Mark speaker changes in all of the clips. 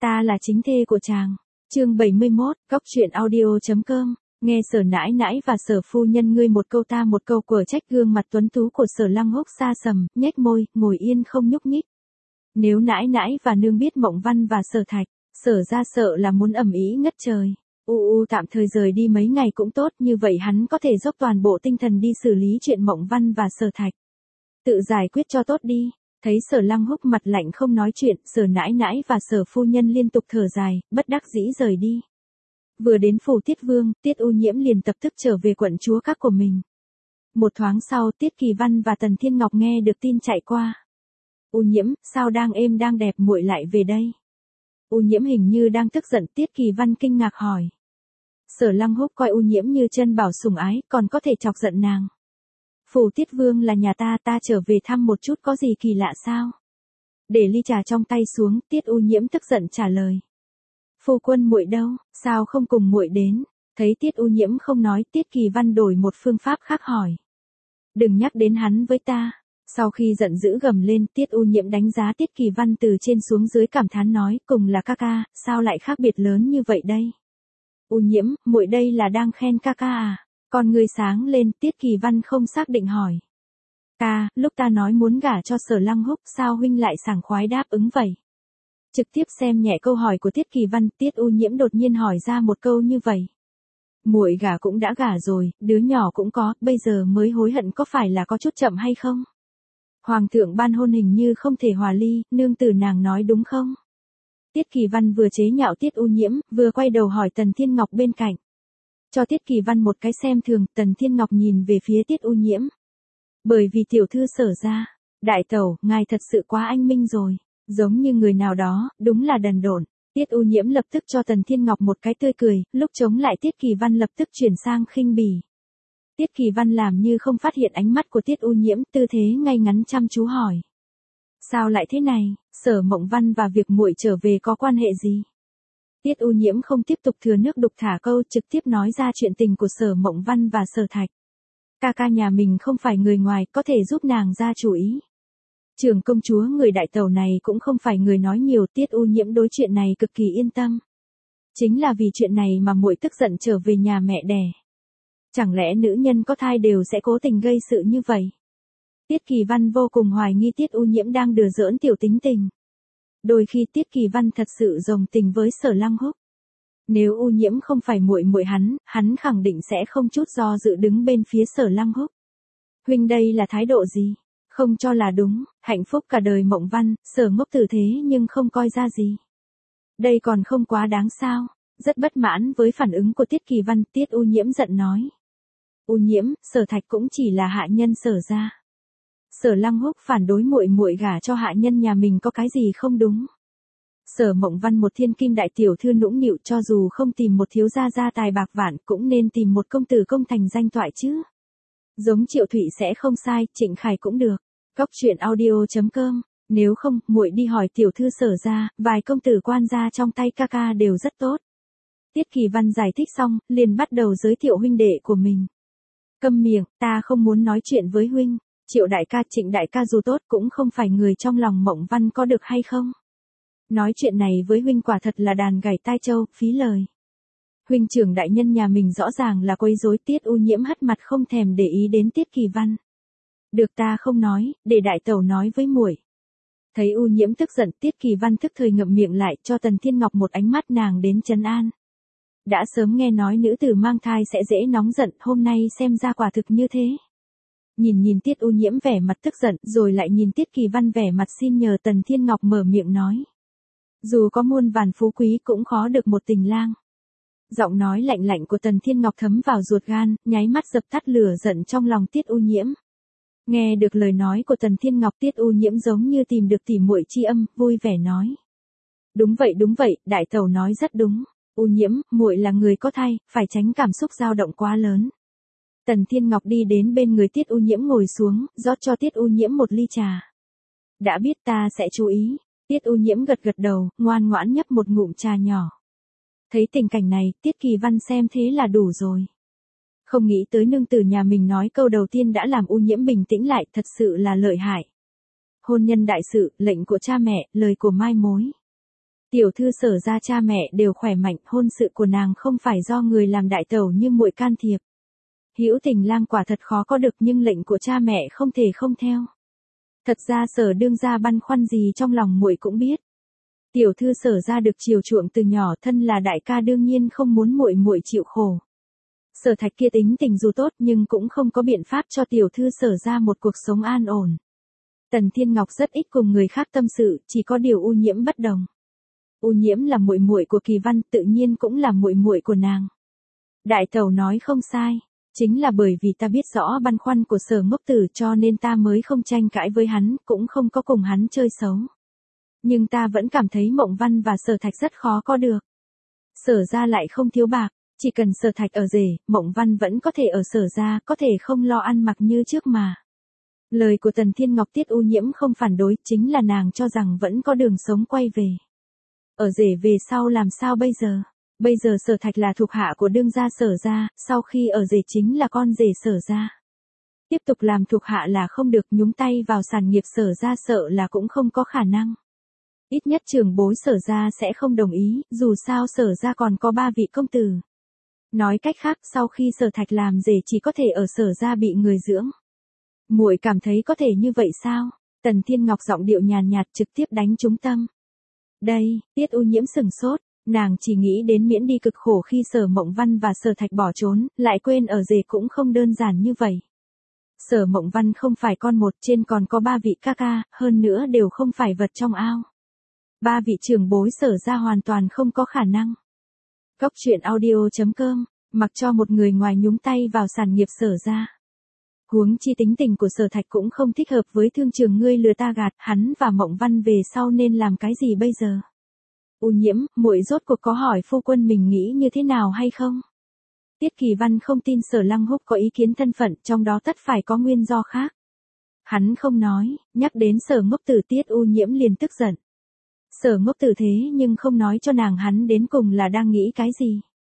Speaker 1: Ta là chính thê của chàng. Chương 71, Góc truyện audio.com. Nghe Sở nãi nãi và Sở phu nhân ngươi một câu ta một câu của trách, gương mặt tuấn tú của Sở Lăng Húc xa sầm, nhếch môi, ngồi yên không nhúc nhích. Nếu nãi nãi và nương biết Mộng Văn và Sở Thạch, Sở ra sợ là muốn ầm ĩ ngất trời. Tạm thời rời đi mấy ngày cũng tốt, như vậy hắn có thể dốc toàn bộ tinh thần đi xử lý chuyện Mộng Văn và Sở Thạch. Tự giải quyết cho tốt đi. Thấy Sở Lăng Húc mặt lạnh không nói chuyện, Sở nãi nãi và Sở phu nhân liên tục thở dài, bất đắc dĩ rời đi. Vừa đến phủ Tiết Vương, Tiết U Nhiễm liền tập tức trở về quận chúa các của mình. Một thoáng sau, Tiết Kỳ Văn và Tần Thiên Ngọc nghe được tin chạy qua. U Nhiễm, sao đang êm đang đẹp muội lại về đây? U Nhiễm hình như đang tức giận, Tiết Kỳ Văn kinh ngạc hỏi. Sở Lăng Húc coi U Nhiễm như chân bảo sủng ái, còn có thể chọc giận nàng. Phủ Tiết Vương là nhà ta trở về thăm một chút có gì kỳ lạ sao? Để ly trà trong tay xuống, Tiết U Nhiễm tức giận trả lời. Phu quân muội đâu, sao không cùng muội đến? Thấy Tiết U Nhiễm không nói, Tiết Kỳ Văn đổi một phương pháp khác hỏi. Đừng nhắc đến hắn với ta. Sau khi giận dữ gầm lên, Tiết U Nhiễm đánh giá Tiết Kỳ Văn từ trên xuống dưới, cảm thán nói, cùng là ca ca, sao lại khác biệt lớn như vậy đây? U Nhiễm, muội đây là đang khen ca ca à? Con ngươi sáng lên, Tiết Kỳ Văn không xác định hỏi. Ca, lúc ta nói muốn gả cho Sở Lăng Húc, sao huynh lại sảng khoái đáp ứng vậy? Trực tiếp xem nhẹ câu hỏi của Tiết Kỳ Văn, Tiết U Nhiễm đột nhiên hỏi ra một câu như vậy. Muội gả cũng đã gả rồi, đứa nhỏ cũng có, bây giờ mới hối hận có phải là có chút chậm hay không? Hoàng thượng ban hôn hình như không thể hòa ly, nương tử nàng nói đúng không? Tiết Kỳ Văn vừa chế nhạo Tiết U Nhiễm, vừa quay đầu hỏi Tần Thiên Ngọc bên cạnh. Cho Tiết Kỳ Văn một cái xem thường, Tần Thiên Ngọc nhìn về phía Tiết U Nhiễm. Bởi vì tiểu thư Sở ra, đại tẩu, ngài thật sự quá anh minh rồi, giống như người nào đó, đúng là đần độn. Tiết U Nhiễm lập tức cho Tần Thiên Ngọc một cái tươi cười, lúc chống lại Tiết Kỳ Văn lập tức chuyển sang khinh bỉ. Tiết Kỳ Văn làm như không phát hiện ánh mắt của Tiết U Nhiễm, tư thế ngay ngắn chăm chú hỏi. Sao lại thế này, Sở Mộng Văn và việc muội trở về có quan hệ gì? Tiết U Nhiễm không tiếp tục thừa nước đục thả câu, trực tiếp nói ra chuyện tình của Sở Mộng Văn và Sở Thạch. Ca ca nhà mình không phải người ngoài, có thể giúp nàng ra chủ ý. Trưởng công chúa người đại tẩu này cũng không phải người nói nhiều, Tiết U Nhiễm đối chuyện này cực kỳ yên tâm. Chính là vì chuyện này mà muội tức giận trở về nhà mẹ đẻ. Chẳng lẽ nữ nhân có thai đều sẽ cố tình gây sự như vậy? Tiết Kỳ Văn vô cùng hoài nghi Tiết U Nhiễm đang đùa giỡn tiểu tính tình. Đôi khi Tiết Kỳ Văn thật sự rồng tình với Sở Lăng Húc. Nếu U Nhiễm không phải muội hắn khẳng định sẽ không chút do dự đứng bên phía Sở Lăng Húc. Huynh đây là thái độ gì? Không cho là đúng, hạnh phúc cả đời Mộng Văn, Sở ngốc tử thế nhưng không coi ra gì. Đây còn không quá đáng sao? Rất bất mãn với phản ứng của Tiết Kỳ Văn, Tiết U Nhiễm giận nói. U Nhiễm, Sở Thạch cũng chỉ là hạ nhân Sở ra. Sở Lăng Húc phản đối muội gả cho hạ nhân nhà mình có cái gì không đúng? Sở Mộng Văn một thiên kim đại tiểu thư nũng nịu, cho dù không tìm một thiếu gia gia tài bạc vạn cũng nên tìm một công tử công thành danh toại chứ. Giống Triệu Thụy sẽ không sai, Trịnh Khải cũng được. Góc truyện audio.com. Nếu không, muội đi hỏi tiểu thư Sở ra, vài công tử quan gia trong tay ca ca đều rất tốt. Tiết Kỳ Văn giải thích xong, liền bắt đầu giới thiệu huynh đệ của mình. Câm miệng, ta không muốn nói chuyện với huynh. Triệu đại ca, Trịnh đại ca dù tốt cũng không phải người trong lòng Mộng Văn có được hay không? Nói chuyện này với huynh quả thật là đàn gảy tai châu, phí lời. Huynh trưởng đại nhân nhà mình rõ ràng là quấy rối. Tiết U Nhiễm hất mặt không thèm để ý đến Tiết Kỳ Văn. Được, ta không nói, để đại tẩu nói với muội. Thấy U Nhiễm tức giận, Tiết Kỳ Văn thức thời ngậm miệng lại, cho Tần Thiên Ngọc một ánh mắt nàng đến trấn an. Đã sớm nghe nói nữ tử mang thai sẽ dễ nóng giận, hôm nay xem ra quả thực như thế. Nhìn Tiết U Nhiễm vẻ mặt tức giận, rồi lại nhìn Tiết Kỳ Văn vẻ mặt xin nhờ, Tần Thiên Ngọc mở miệng nói. Dù có muôn vàn phú quý cũng khó được một tình lang. Giọng nói lạnh lạnh của Tần Thiên Ngọc thấm vào ruột gan, nháy mắt dập tắt lửa giận trong lòng Tiết U Nhiễm. Nghe được lời nói của Tần Thiên Ngọc, Tiết U Nhiễm giống như tìm được tỉ muội tri âm, vui vẻ nói. Đúng vậy, đại tẩu nói rất đúng. U Nhiễm, muội là người có thai, phải tránh cảm xúc dao động quá lớn. Tần Thiên Ngọc đi đến bên người Tiết U Nhiễm ngồi xuống, rót cho Tiết U Nhiễm một ly trà. Đã biết, ta sẽ chú ý. Tiết U Nhiễm gật đầu, ngoan ngoãn nhấp một ngụm trà nhỏ. Thấy tình cảnh này, Tiết Kỳ Văn xem thế là đủ rồi. Không nghĩ tới nương tử nhà mình nói câu đầu tiên đã làm U Nhiễm bình tĩnh lại, thật sự là lợi hại. Hôn nhân đại sự, lệnh của cha mẹ, lời của mai mối. Tiểu thư Sở gia cha mẹ đều khỏe mạnh, hôn sự của nàng không phải do người làm đại tẩu như muội can thiệp. Hữu Tình Lang quả thật khó có được nhưng lệnh của cha mẹ không thể không theo. Thật ra Sở đương gia băn khoăn gì trong lòng muội cũng biết. Tiểu thư Sở gia được chiều chuộng từ nhỏ, thân là đại ca đương nhiên không muốn muội muội chịu khổ. Sở Thạch kia tính tình dù tốt nhưng cũng không có biện pháp cho tiểu thư Sở gia một cuộc sống an ổn. Tần Thiên Ngọc rất ít cùng người khác tâm sự, chỉ có điều U Nhiễm bất đồng. U Nhiễm là muội muội của Kỳ Văn, tự nhiên cũng là muội muội của nàng. Đại tẩu nói không sai, chính là bởi vì ta biết rõ băn khoăn của Sở Ngốc Tử cho nên ta mới không tranh cãi với hắn, cũng không có cùng hắn chơi xấu. Nhưng ta vẫn cảm thấy Mộng Văn và Sở Thạch rất khó có được. Sở gia lại không thiếu bạc, chỉ cần Sở Thạch ở rể, Mộng Văn vẫn có thể ở Sở gia, có thể không lo ăn mặc như trước mà. Lời của Tần Thiên Ngọc Tiết U Nhiễm không phản đối, chính là nàng cho rằng vẫn có đường sống quay về. Ở rể về sau làm sao bây giờ? Bây giờ Sở Thạch là thuộc hạ của đương gia Sở gia, sau khi ở rể chính là con rể Sở gia. Tiếp tục làm thuộc hạ là không được, nhúng tay vào sản nghiệp Sở gia sợ là cũng không có khả năng. Ít nhất trưởng bối Sở gia sẽ không đồng ý, dù sao Sở gia còn có 3 vị công tử. Nói cách khác, sau khi Sở Thạch làm rể chỉ có thể ở Sở gia bị người dưỡng. Muội cảm thấy có thể như vậy sao? Tần Thiên Ngọc giọng điệu nhàn nhạt trực tiếp đánh trúng tâm. Đây, Tiết U Nhiễm sừng sốt, nàng chỉ nghĩ đến miễn đi cực khổ khi Sở Mộng Văn và Sở Thạch bỏ trốn, lại quên ở rể cũng không đơn giản như vậy. Sở Mộng Văn không phải con một, trên còn có 3 vị ca ca, hơn nữa đều không phải vật trong ao. 3 vị trưởng bối Sở gia hoàn toàn không có khả năng. Cốc truyện audio.com, mặc cho một người ngoài nhúng tay vào sản nghiệp Sở gia. Huống chi tính tình của Sở Thạch cũng không thích hợp với thương trường ngươi lừa ta gạt, hắn và Mộng Văn về sau nên làm cái gì bây giờ? U Nhiễm, muội rốt cuộc có hỏi phu quân mình nghĩ như thế nào hay không? Tiết Kỳ Văn không tin Sở Lăng Húc có ý kiến thân phận, trong đó tất phải có nguyên do khác. Hắn không nói, nhắc đến Sở Ngốc Tử Tiết U Nhiễm liền tức giận. Sở Ngốc Tử thế nhưng không nói cho nàng hắn đến cùng là đang nghĩ cái gì.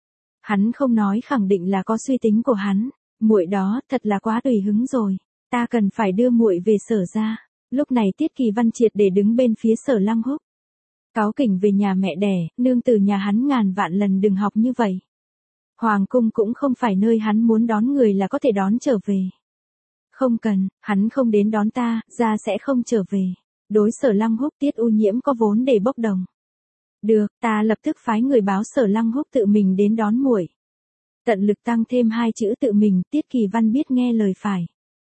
Speaker 1: Hắn không nói khẳng định là có suy tính của hắn. Muội đó, thật là quá tùy hứng rồi, ta cần phải đưa muội về Sở gia. Lúc này Tiết Kỳ Văn triệt để đứng bên phía Sở Lăng Húc. Cáu kỉnh về nhà mẹ đẻ, nương tử nhà hắn ngàn vạn lần đừng học như vậy. Hoàng cung cũng không phải nơi hắn muốn đón người là có thể đón trở về. Không cần, hắn không đến đón ta, ra sẽ không trở về. Đối Sở Lăng Húc Tiết U Nhiễm có vốn để bốc đồng. Được, ta lập tức phái người báo Sở Lăng Húc tự mình đến đón muội. Tận lực tăng thêm 2 chữ tự mình, Tiết Kỳ Văn biết nghe lời phải.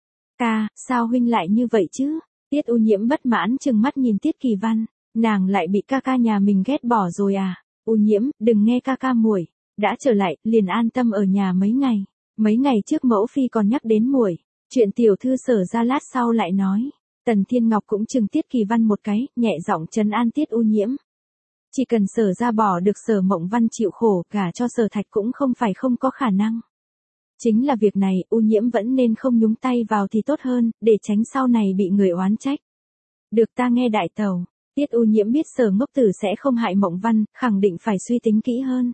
Speaker 1: Ca, sao huynh lại như vậy chứ? Tiết U Nhiễm bất mãn trừng mắt nhìn Tiết Kỳ Văn, nàng lại bị ca ca nhà mình ghét bỏ rồi à? U Nhiễm, đừng nghe ca ca muội, đã trở lại, liền an tâm ở nhà mấy ngày. Mấy ngày trước mẫu phi còn nhắc đến muội, chuyện tiểu thư Sở ra lát sau lại nói. Tần Thiên Ngọc cũng trừng Tiết Kỳ Văn một cái, nhẹ giọng trấn an Tiết U Nhiễm. Chỉ cần Sở ra bỏ được Sở Mộng Văn chịu khổ, cả cho Sở Thạch cũng không phải không có khả năng. Chính là việc này, U Nhiễm vẫn nên không nhúng tay vào thì tốt hơn, để tránh sau này bị người oán trách. Được, ta nghe đại tẩu. Tiết U Nhiễm biết Sở Ngốc Tử sẽ không hại Mộng Văn, khẳng định phải suy tính kỹ hơn.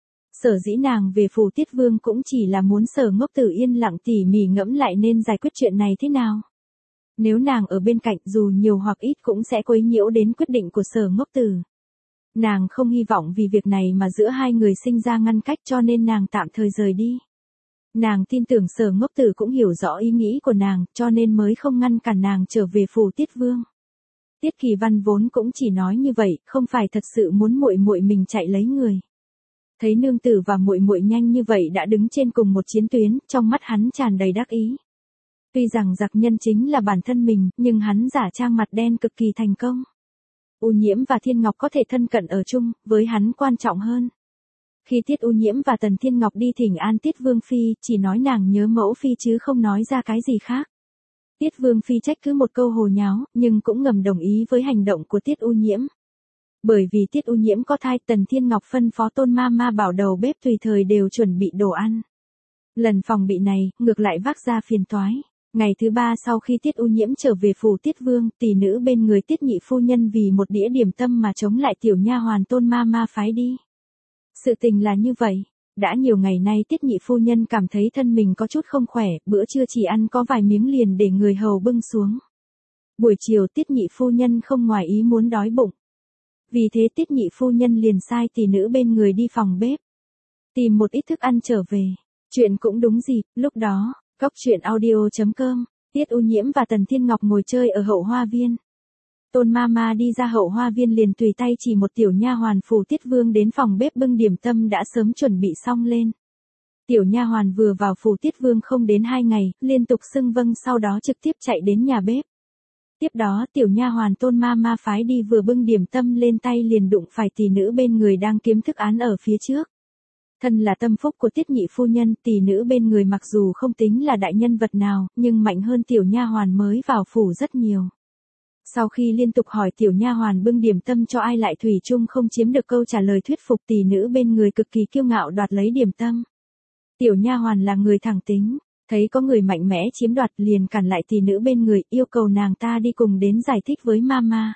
Speaker 1: Sở dĩ nàng về phủ Tiết Vương cũng chỉ là muốn Sở Ngốc Tử yên lặng tỉ mỉ ngẫm lại nên giải quyết chuyện này thế nào. Nếu nàng ở bên cạnh dù nhiều hoặc ít cũng sẽ quấy nhiễu đến quyết định của Sở Ngốc Tử. Nàng không hy vọng vì việc này mà giữa hai người sinh ra ngăn cách cho nên nàng tạm thời rời đi. Nàng tin tưởng Sở Ngốc Tử cũng hiểu rõ ý nghĩ của nàng cho nên mới không ngăn cản nàng trở về phủ Tiết Vương. Tiết Kỳ Văn vốn cũng chỉ nói như vậy, không phải thật sự muốn muội muội mình chạy lấy người. Thấy nương tử và muội muội nhanh như vậy đã đứng trên cùng một chiến tuyến, trong mắt hắn tràn đầy đắc ý. Tuy rằng giặc nhân chính là bản thân mình, nhưng hắn giả trang mặt đen cực kỳ thành công. U Nhiễm và Thiên Ngọc có thể thân cận ở chung, với hắn quan trọng hơn. Khi Tiết U Nhiễm và Tần Thiên Ngọc đi thỉnh an Tiết Vương Phi, chỉ nói nàng nhớ mẫu Phi chứ không nói ra cái gì khác. Tiết Vương Phi trách cứ một câu hồ nháo, nhưng cũng ngầm đồng ý với hành động của Tiết U Nhiễm. Bởi vì Tiết U Nhiễm có thai, Tần Thiên Ngọc phân phó Tôn Ma bảo đầu bếp tùy thời đều chuẩn bị đồ ăn. Lần phòng bị này, ngược lại vác ra phiền toái. Ngày thứ 3 sau khi Tiết U Nhiễm trở về phủ Tiết Vương, tỷ nữ bên người Tiết nhị phu nhân vì một đĩa điểm tâm mà chống lại tiểu nha hoàn Tôn Ma phái đi. Sự tình là như vậy, đã nhiều ngày nay Tiết nhị phu nhân cảm thấy thân mình có chút không khỏe, bữa trưa chỉ ăn có vài miếng liền để người hầu bưng xuống. Buổi chiều Tiết nhị phu nhân không ngoài ý muốn đói bụng. Vì thế Tiết nhị phu nhân liền sai tỷ nữ bên người đi phòng bếp, tìm một ít thức ăn trở về. Chuyện cũng đúng dịp, lúc đó, Cóc truyện audio.com, Tiết U Nhiễm và Tần Thiên Ngọc ngồi chơi ở hậu hoa viên. Tôn Mama đi ra hậu hoa viên liền tùy tay chỉ một tiểu nha hoàn phủ Tiết Vương đến phòng bếp bưng điểm tâm đã sớm chuẩn bị xong lên. Tiểu nha hoàn vừa vào phủ Tiết Vương không đến 2 ngày, liên tục xưng vâng sau đó trực tiếp chạy đến nhà bếp. Tiếp đó tiểu nha hoàn Tôn Mama phái đi vừa bưng điểm tâm lên tay liền đụng phải tỷ nữ bên người đang kiếm thức án ở phía trước. Thân là tâm phúc của Tiết nhị phu nhân, tỷ nữ bên người mặc dù không tính là đại nhân vật nào, nhưng mạnh hơn tiểu nha hoàn mới vào phủ rất nhiều. Sau khi liên tục hỏi tiểu nha hoàn bưng điểm tâm cho ai lại thủy chung không chiếm được câu trả lời thuyết phục, tỷ nữ bên người cực kỳ kiêu ngạo đoạt lấy điểm tâm. Tiểu nha hoàn là người thẳng tính, thấy có người mạnh mẽ chiếm đoạt liền cản lại tỷ nữ bên người, yêu cầu nàng ta đi cùng đến giải thích với mama.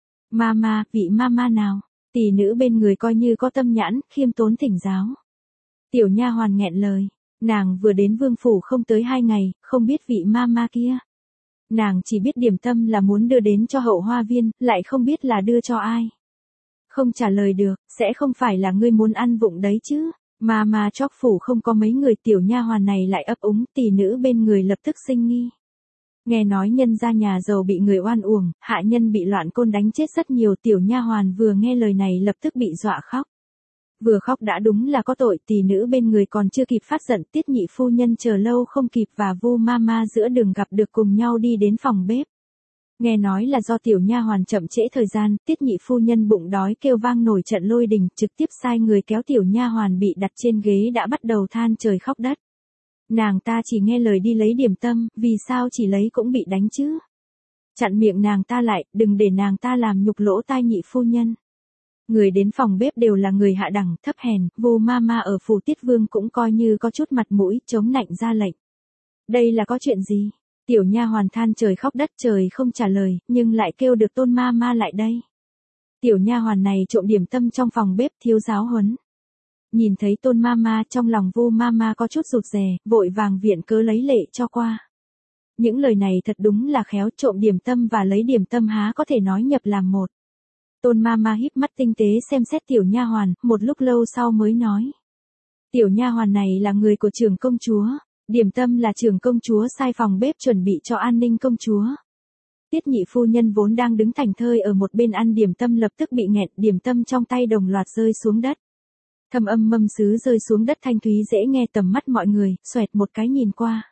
Speaker 1: Mama, vị mama nào? Tỷ nữ bên người coi như có tâm nhãn, khiêm tốn thỉnh giáo. Tiểu nha hoàn nghẹn lời, nàng vừa đến vương phủ không tới 2 ngày, không biết vị mama kia. Nàng chỉ biết điểm tâm là muốn đưa đến cho hậu hoa viên, lại không biết là đưa cho ai. Không trả lời được, sẽ không phải là ngươi muốn ăn vụng đấy chứ. Mà chóc phủ không có mấy người, tiểu nha hoàn này lại ấp úng, tỷ nữ bên người lập tức sinh nghi. Nghe nói nhân gia nhà giàu bị người oan uổng, hạ nhân bị loạn côn đánh chết rất nhiều, tiểu nha hoàn vừa nghe lời này lập tức bị dọa khóc. Vừa khóc đã đúng là có tội, tỷ nữ bên người còn chưa kịp phát giận, Tiết nhị phu nhân chờ lâu không kịp và Vu Mama giữa đường gặp được cùng nhau đi đến phòng bếp. Nghe nói là do tiểu nha hoàn chậm trễ thời gian, Tiết nhị phu nhân bụng đói kêu vang nổi trận lôi đình, trực tiếp sai người kéo tiểu nha hoàn bị đặt trên ghế đã bắt đầu than trời khóc đất. Nàng ta chỉ nghe lời đi lấy điểm tâm, vì sao chỉ lấy cũng bị đánh chứ? Chặn miệng nàng ta lại, đừng để nàng ta làm nhục lỗ tai nhị phu nhân. Người đến phòng bếp đều là người hạ đẳng, thấp hèn, Vu Mama ở phủ Tiết Vương cũng coi như có chút mặt mũi, chống nạnh ra lệnh. Đây là có chuyện gì? Tiểu nha hoàn than trời khóc đất, trời không trả lời, nhưng lại kêu được Tôn Mama lại đây. Tiểu nha hoàn này trộm điểm tâm trong phòng bếp, thiếu giáo huấn. Nhìn thấy Tôn Mama, trong lòng Vu Mama có chút rụt rè, vội vàng viện cớ lấy lệ cho qua. Những lời này thật đúng là khéo, trộm điểm tâm và lấy điểm tâm há có thể nói nhập làm một. Tôn Mama híp mắt tinh tế xem xét tiểu nha hoàn, một lúc lâu sau mới nói. Tiểu nha hoàn này là người của trưởng công chúa, điểm tâm là trưởng công chúa sai phòng bếp chuẩn bị cho An Ninh công chúa. Tiết nhị phu nhân vốn đang đứng thảnh thơi ở một bên ăn điểm tâm lập tức bị nghẹn, điểm tâm trong tay đồng loạt rơi xuống đất. Thâm âm mâm sứ rơi xuống đất thanh thúy dễ nghe, tầm mắt mọi người, xoẹt một cái nhìn qua.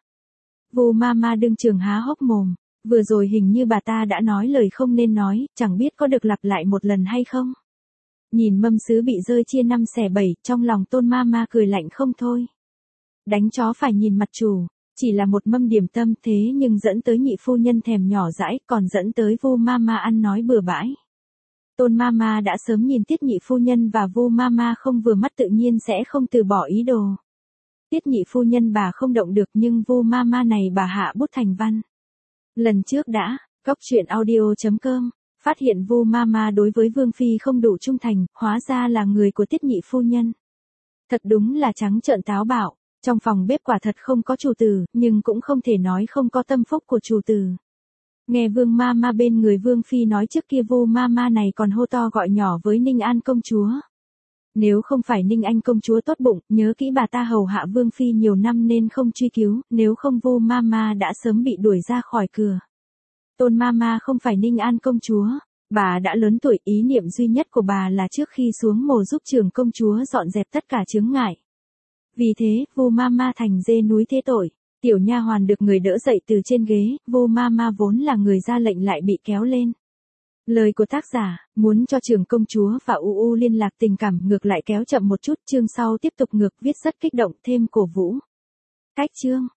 Speaker 1: Vu Mama đương trường há hốc mồm. Vừa rồi hình như bà ta đã nói lời không nên nói, chẳng biết có được lặp lại một lần hay không. Nhìn mâm sứ bị rơi chia 5/7, trong lòng Tôn Mama cười lạnh không thôi. Đánh chó phải nhìn mặt chủ, chỉ là một mâm điểm tâm thế nhưng dẫn tới nhị phu nhân thèm nhỏ dãi, còn dẫn tới Vu Mama ăn nói bừa bãi. Tôn Mama đã sớm nhìn Tiết nhị phu nhân và Vu Mama không vừa mắt tự nhiên sẽ không từ bỏ ý đồ. Tiết nhị phu nhân bà không động được nhưng Vu Mama này bà hạ bút thành văn. Lần trước đã, Cóc truyện audio.com, phát hiện Vu Mama đối với Vương Phi không đủ trung thành, hóa ra là người của Tiết nhị phu nhân. Thật đúng là trắng trợn táo bạo, trong phòng bếp quả thật không có chủ tử, nhưng cũng không thể nói không có tâm phúc của chủ tử. Nghe Vương Mama bên người Vương Phi nói trước kia Vu Mama này còn hô to gọi nhỏ với Ninh An công chúa. Nếu không phải Ninh Anh công chúa tốt bụng, nhớ kỹ bà ta hầu hạ Vương Phi nhiều năm nên không truy cứu, nếu không Vu Mama đã sớm bị đuổi ra khỏi cửa. Tôn Mama không phải Ninh An công chúa, bà đã lớn tuổi, ý niệm duy nhất của bà là trước khi xuống mồ giúp trưởng công chúa dọn dẹp tất cả chướng ngại. Vì thế, Vu Mama thành dê núi thế tội, tiểu nha hoàn được người đỡ dậy từ trên ghế, Vu Mama vốn là người ra lệnh lại bị kéo lên. Lời của tác giả, muốn cho trưởng công chúa và UU liên lạc tình cảm ngược lại kéo chậm một chút, chương sau tiếp tục ngược viết rất kích động thêm cổ vũ. Cách chương.